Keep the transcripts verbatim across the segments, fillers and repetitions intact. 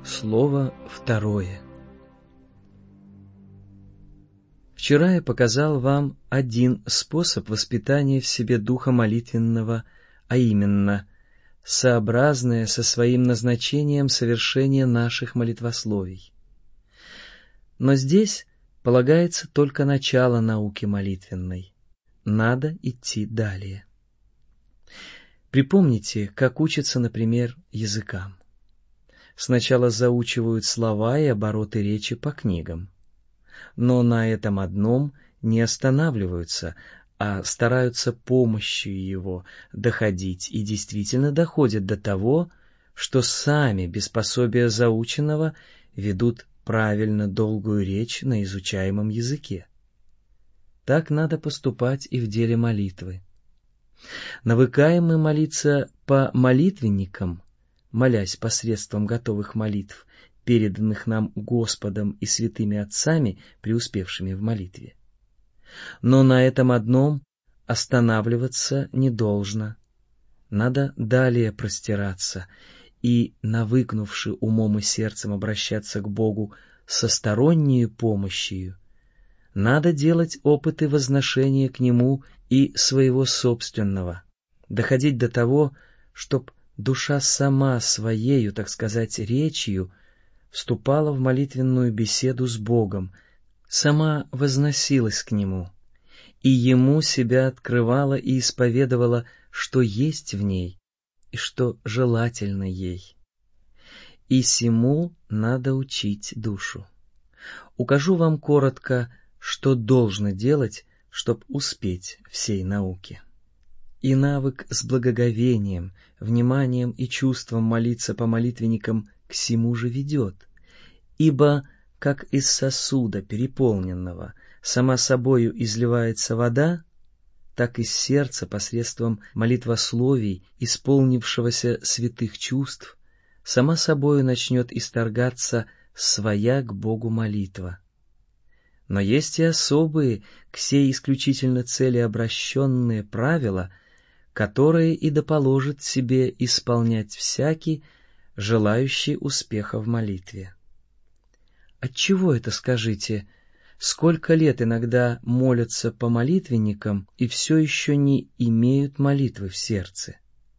Слово второе. Вчера я показал вам один способ воспитания в себе духа молитвенного, а именно сообразное со своим назначением совершение наших молитвословий. Но здесь полагается только начало науки молитвенной. Надо идти далее. Припомните, как учатся, например, языкам. Сначала заучивают слова и обороты речи по книгам. Но на этом одном не останавливаются, а стараются помощью его доходить и действительно доходят до того, что сами без пособия заученного ведут правильно долгую речь на изучаемом языке. Так надо поступать и в деле молитвы. Навыкаем мы молиться по молитвенникам, молясь посредством готовых молитв, переданных нам Господом и святыми отцами, преуспевшими в молитве. Но на этом одном останавливаться не должно. Надо далее простираться и, навыкнувши умом и сердцем обращаться к Богу со сторонней помощью, надо делать опыты возношения к Нему и своего собственного, доходить до того, чтоб душа сама своею, так сказать, речью вступала в молитвенную беседу с Богом, сама возносилась к Нему, и Ему себя открывала и исповедовала, что есть в ней и что желательно ей. И сему надо учить душу. Укажу вам коротко, что должно делать, чтоб успеть в сей науке. И навык с благоговением, вниманием и чувством молиться по молитвенникам к сему же ведет, ибо как из сосуда переполненного сама собою изливается вода, так из сердца посредством молитвословий, исполнившегося святых чувств, сама собою начнет исторгаться своя к Богу молитва. Но есть и особые, к сей исключительно цели обращенные правила, которые и доположит себе исполнять всякий, желающий успеха в молитве. Отчего это, скажите? Сколько лет иногда молятся по молитвенникам и все еще не имеют молитвы в сердце?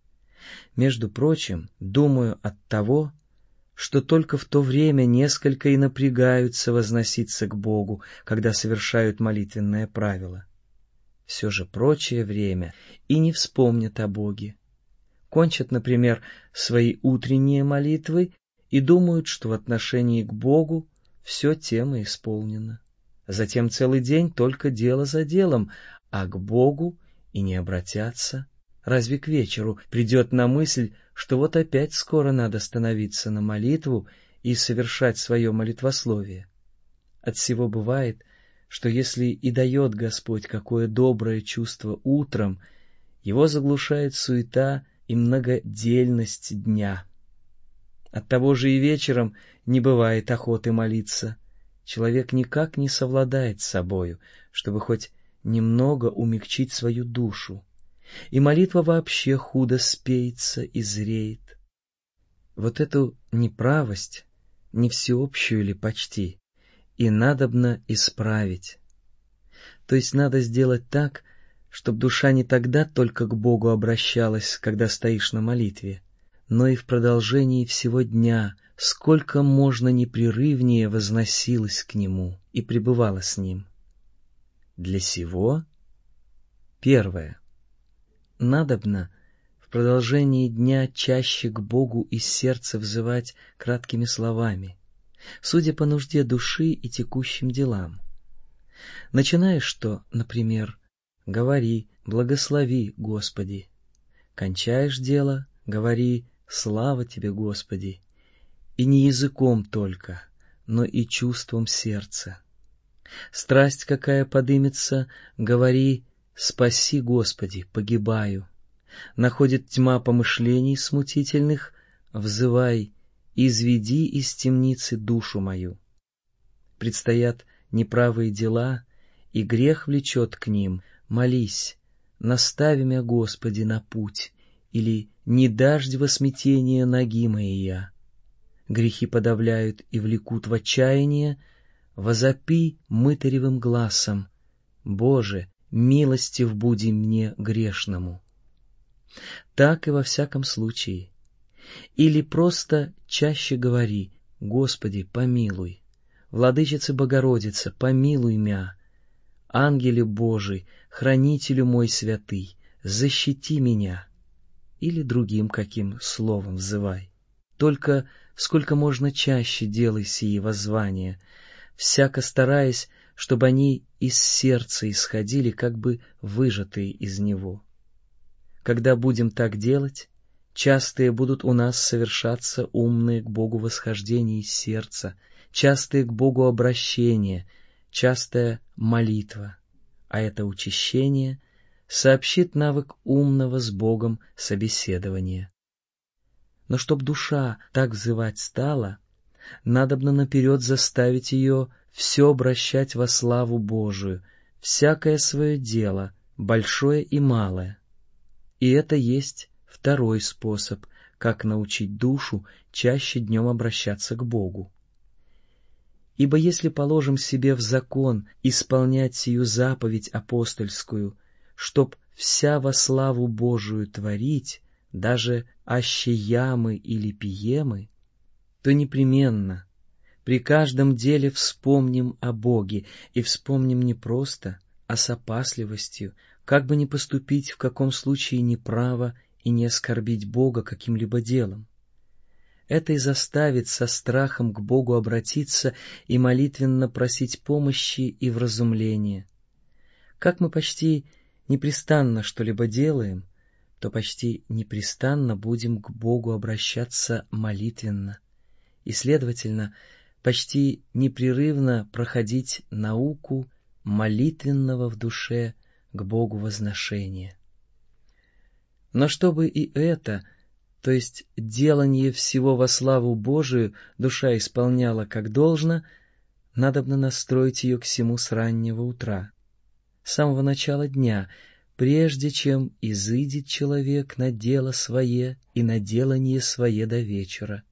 Между прочим, думаю, от того, что только в то время несколько и напрягаются возноситься к Богу, когда совершают молитвенное правило. Все же прочее время и не вспомнят о Боге. Кончат, например, свои утренние молитвы и думают, что в отношении к Богу все тем и исполнено. Затем целый день только дело за делом, а к Богу и не обратятся. Разве к вечеру придет на мысль, что вот опять скоро надо становиться на молитву и совершать свое молитвословие? Отсего бывает, что если и дает Господь какое доброе чувство утром, его заглушает суета и многодельность дня. Оттого же и вечером не бывает охоты молиться. Человек никак не совладает с собою, чтобы хоть немного умягчить свою душу, и молитва вообще худо спеется и зреет. Вот эту неправость, не всеобщую ли почти, и надобно исправить. То есть надо сделать так, чтобы душа не тогда только к Богу обращалась, когда стоишь на молитве, но и в продолжении всего дня, сколько можно непрерывнее возносилась к Нему и пребывала с Ним. Для сего первое. Надобно в продолжении дня чаще к Богу из сердца взывать краткими словами, судя по нужде души и текущим делам. Начинаешь что, например, говори «Благослови, Господи». Кончаешь дело, говори «Слава Тебе, Господи». И не языком только, но и чувством сердца. Страсть какая подымется, говори «Спаси, Господи, погибаю». Находит тьма помышлений смутительных, взывай «Изведи из темницы душу мою». Предстоят неправые дела, и грех влечет к ним, молись, настави мя, Господи, на путь, или не дашь во смятение ноги моей я. грехи подавляют и влекут в отчаяние, возопи мытаревым гласом: «Боже, милостив буди мне грешному». Так и во всяком случае. Или просто чаще говори: «Господи, помилуй», «Владычице Богородице, помилуй мя», «Ангеле Божий, хранителю мой святый, защити меня», или другим каким словом взывай. Только сколько можно чаще делай сии воззвания, всяко стараясь, чтобы они из сердца исходили, как бы выжатые из него. Когда будем так делать, частые будут у нас совершаться умные к Богу восхождения из сердца, частые к Богу обращения, частая молитва, а это учащение сообщит навык умного с Богом собеседования. Но чтоб душа так взывать стала, надобно наперед заставить ее все обращать во славу Божию, всякое свое дело, большое и малое. И это есть второй способ, как научить душу чаще днем обращаться к Богу. Ибо если положим себе в закон исполнять сию заповедь апостольскую, чтоб вся во славу Божию творить, даже аще ямы или пиемы, то непременно при каждом деле вспомним о Боге, и вспомним не просто, а с опасливостью, как бы не поступить в каком случае неправо и не оскорбить Бога каким-либо делом. Это и заставит со страхом к Богу обратиться и молитвенно просить помощи и вразумления. Как мы почти непрестанно что-либо делаем, то почти непрестанно будем к Богу обращаться молитвенно, и, следовательно, почти непрерывно проходить науку молитвенного в душе к Богу возношения. Но чтобы и это, то есть делание всего во славу Божию, душа исполняла как должно, надобно настроить ее к сему с раннего утра, с самого начала дня, прежде чем изыдет человек на дело свое и на делание свое до вечера.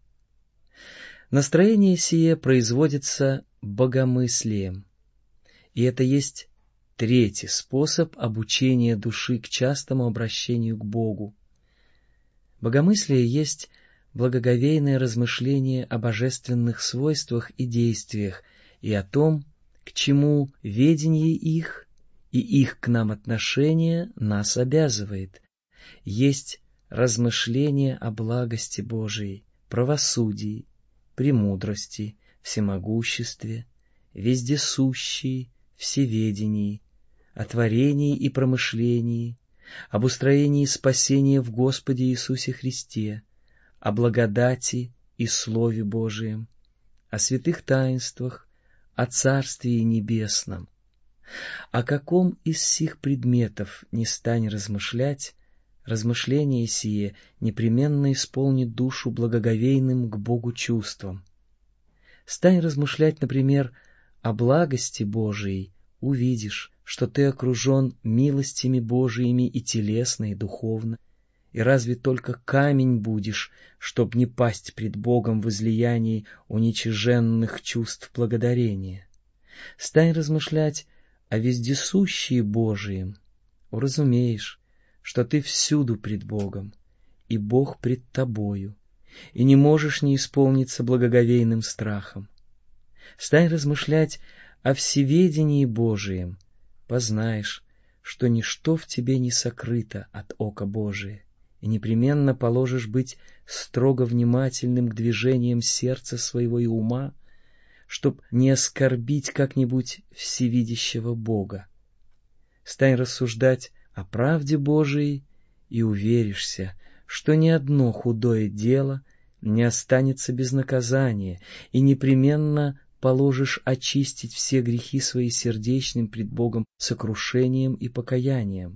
Настроение сие производится богомыслием, и это есть третий способ обучения души к частому обращению к Богу. Богомыслие есть благоговейное размышление о божественных свойствах и действиях и о том, к чему ведение их и их к нам отношение нас обязывает. Есть размышление о благости Божией, правосудии, премудрости, всемогуществе, вездесущей, всеведении, о творении и промышлении, об устроении спасения в Господе Иисусе Христе, о благодати и Слове Божием, о святых таинствах, о Царствии Небесном. О каком из сих предметов не стань размышлять, размышление сие непременно исполнит душу благоговейным к Богу чувством. Стань размышлять, например, о благости Божией, увидишь, что ты окружен милостями Божиими и телесно, и духовно, и разве только камень будешь, чтоб не пасть пред Богом в излиянии уничиженных чувств благодарения. Стань размышлять о вездесущии Божием, уразумеешь, что ты всюду пред Богом, и Бог пред тобою, и не можешь не исполниться благоговейным страхом. Стань размышлять о всеведении Божием, познаешь, что ничто в тебе не сокрыто от ока Божия, и непременно положишь быть строго внимательным к движениям сердца своего и ума, чтоб не оскорбить как-нибудь всевидящего Бога. Стань рассуждать о правде Божией, и уверишься, что ни одно худое дело не останется без наказания, и непременно положишь очистить все грехи свои сердечным пред Богом сокрушением и покаянием.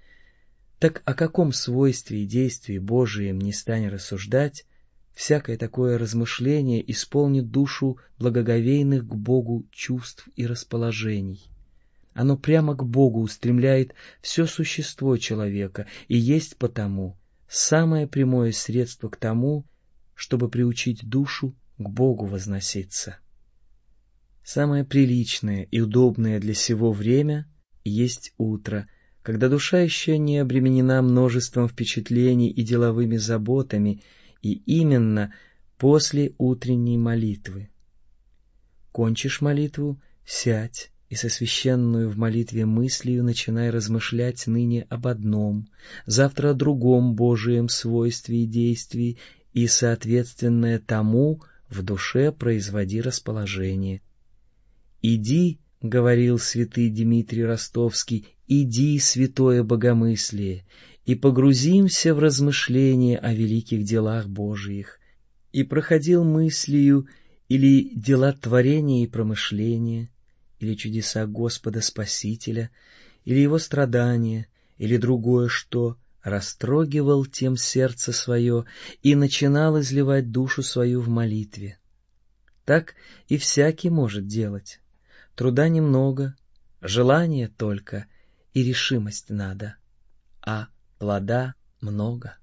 Так о каком свойстве и действии Божием не стань рассуждать, всякое такое размышление исполнит душу благоговейных к Богу чувств и расположений. Оно прямо к Богу устремляет все существо человека и есть потому самое прямое средство к тому, чтобы приучить душу к Богу возноситься. Самое приличное и удобное для сего время есть утро, когда душа еще не обременена множеством впечатлений и деловыми заботами, и именно после утренней молитвы. Кончишь молитву, сядь и со священную в молитве мыслью начинай размышлять ныне об одном, завтра о другом Божием свойстве и действии, и, соответственное тому, в душе производи расположение. «Иди, — говорил святый Дмитрий Ростовский, — иди, святое богомыслие, и погрузимся в размышления о великих делах Божиих». И проходил мыслью или дела творения и промышления, или чудеса Господа Спасителя, или Его страдания, или другое что, растрогивал тем сердце свое и начинал изливать душу свою в молитве. Так и всякий может делать. Труда немного, желания только и решимость надо, а плода много.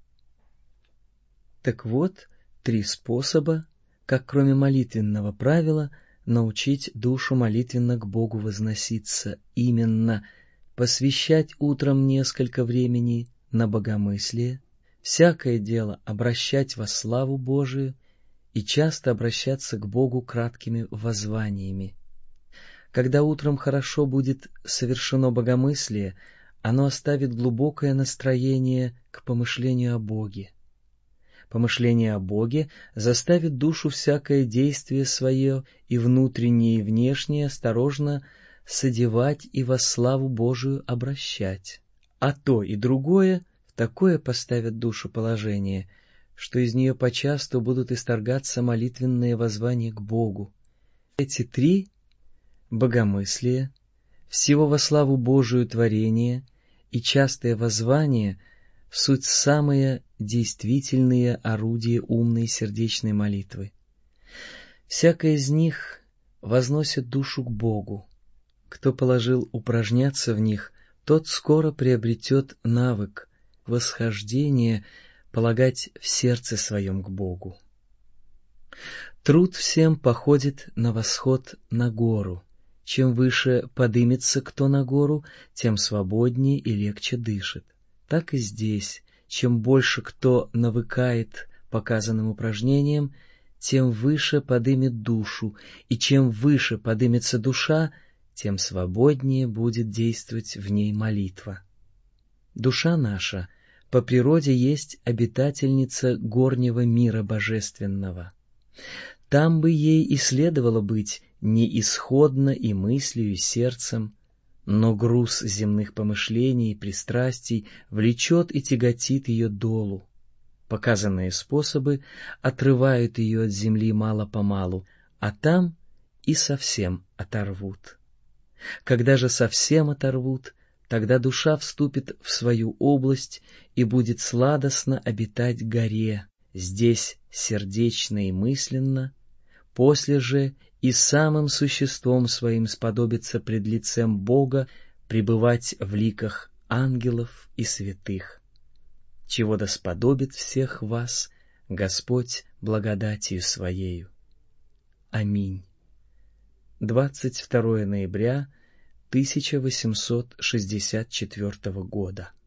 Так вот, три способа, как кроме молитвенного правила научить душу молитвенно к Богу возноситься, именно посвящать утром несколько времени на богомыслие, всякое дело обращать во славу Божию и часто обращаться к Богу краткими воззваниями. Когда утром хорошо будет совершено богомыслие, оно оставит глубокое настроение к помышлению о Боге. Помышление о Боге заставит душу всякое действие свое и внутреннее, и внешнее осторожно содевать и во славу Божию обращать. А то и другое в такое поставит душу положение, что из нее почасту будут исторгаться молитвенные воззвания к Богу. Эти три — богомыслие, всего во славу Божию творение и частое воззвание — суть самые действительные орудия умной сердечной молитвы. Всякое из них возносит душу к Богу. Кто положил упражняться в них, тот скоро приобретет навык восхождения полагать в сердце своем к Богу. Труд всем походит на восход на гору. Чем выше подымется кто на гору, тем свободнее и легче дышит. Так и здесь, чем больше кто навыкает показанным упражнениям, тем выше подымет душу, и чем выше подымется душа, тем свободнее будет действовать в ней молитва. Душа наша по природе есть обитательница горнего мира божественного. Там бы ей и следовало быть не исходно и мыслью, и сердцем, но груз земных помышлений и пристрастий влечет и тяготит ее долу. Показанные способы отрывают ее от земли мало-помалу, а там и совсем оторвут. Когда же совсем оторвут, тогда душа вступит в свою область и будет сладостно обитать горе, здесь сердечно и мысленно, после же и самым существом своим сподобится пред лицем Бога пребывать в ликах ангелов и святых. Чего да сподобит всех вас Господь благодатью Своею. Аминь. двадцать второе ноября тысяча восемьсот шестьдесят четвёртого года.